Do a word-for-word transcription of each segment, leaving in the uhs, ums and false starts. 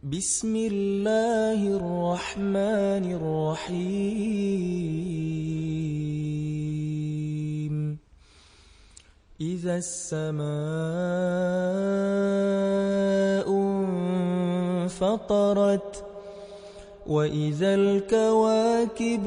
بسم الله الرحمن الرحيم إذا السماء انفطرت وإذا الكواكب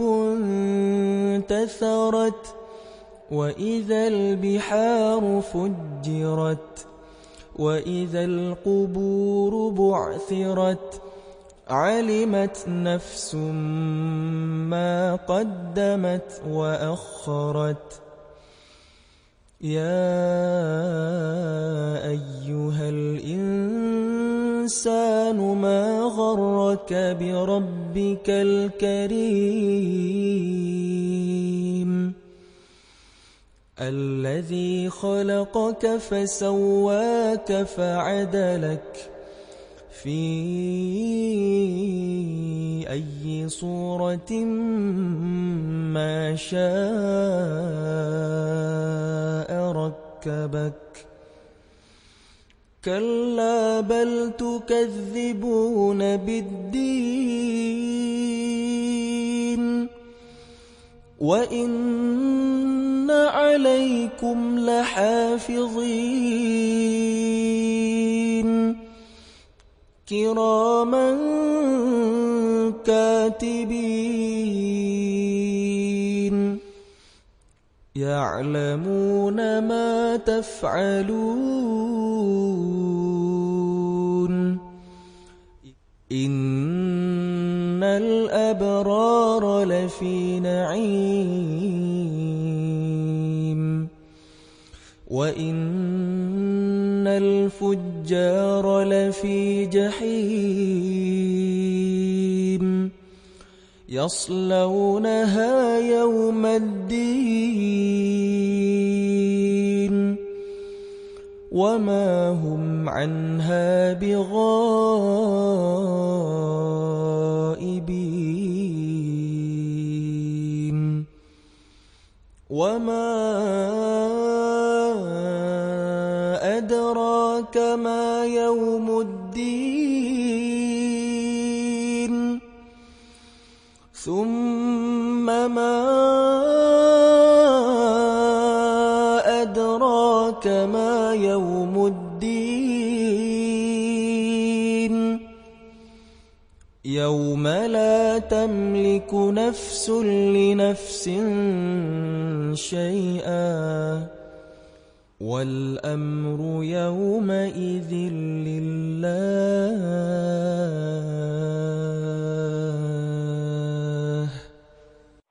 انتثرت وإذا البحار فجرت وإذا القبور بعثرت علمت نفس ما قدمت وأخرت يا أيها الإنسان ما غرك بربك الكريم الذي خلقك فسواك فعدلك في أي صورة ما شاء ركبك كلا بل تكذبون بالدين وإن عليكم لحافظين كراما كاتبين يعلمون ما تفعلون إن الأبرار لفي نعيم وإن الفجار لفي جحيم يصلونها يوم الدين وما هم عنها بغائبين وما أدراك ما يوم الدين ثم ما أدراك ما يوم الدين يوم لا تملك نفس لنفس شيئا والأمر يومئذ لله